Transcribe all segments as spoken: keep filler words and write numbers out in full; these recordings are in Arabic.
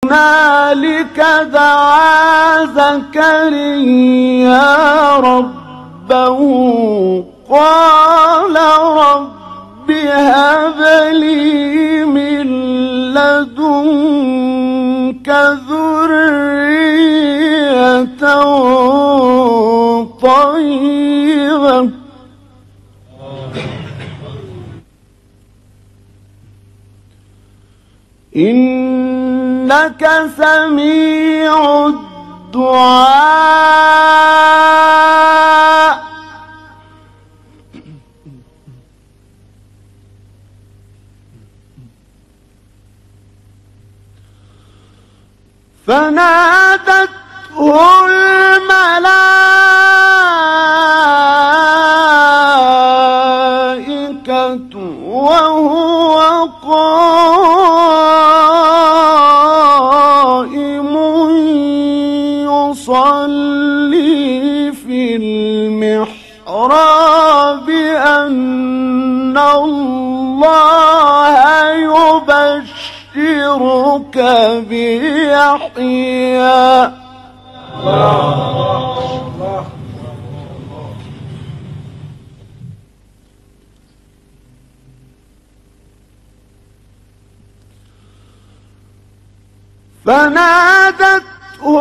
هنالك دعا زكريا ربه قال رب هب لي من لدنك ذرية طيبة إنك سميع الدعاء. فنادته الملائكة وهو قائم يصلي في المحراب أن الله يبشرك بيحيى فنادته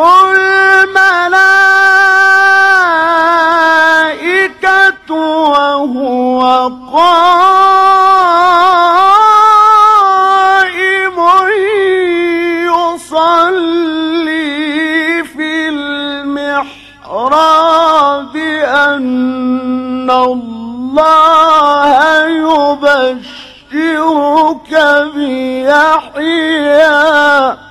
الملائكة وهو قائم يصلي في المحراب أن الله يبشرك بيحيى